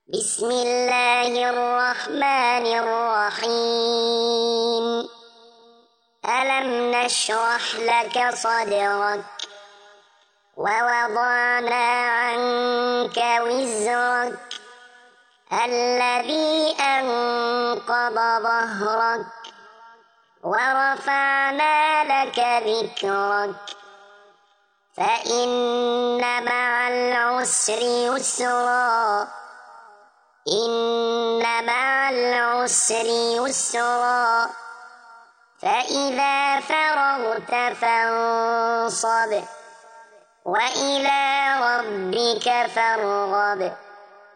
بسم الله الرحمن الرحيم. ألم نشرح لك صدرك ووضعنا عنك وزرك الذي أنقض ظهرك ورفعنا لك ذكرك فإن مع العسر يسرا إن مع العسر يسرا فإذا فرغت فانصب وإلى ربك فارغب.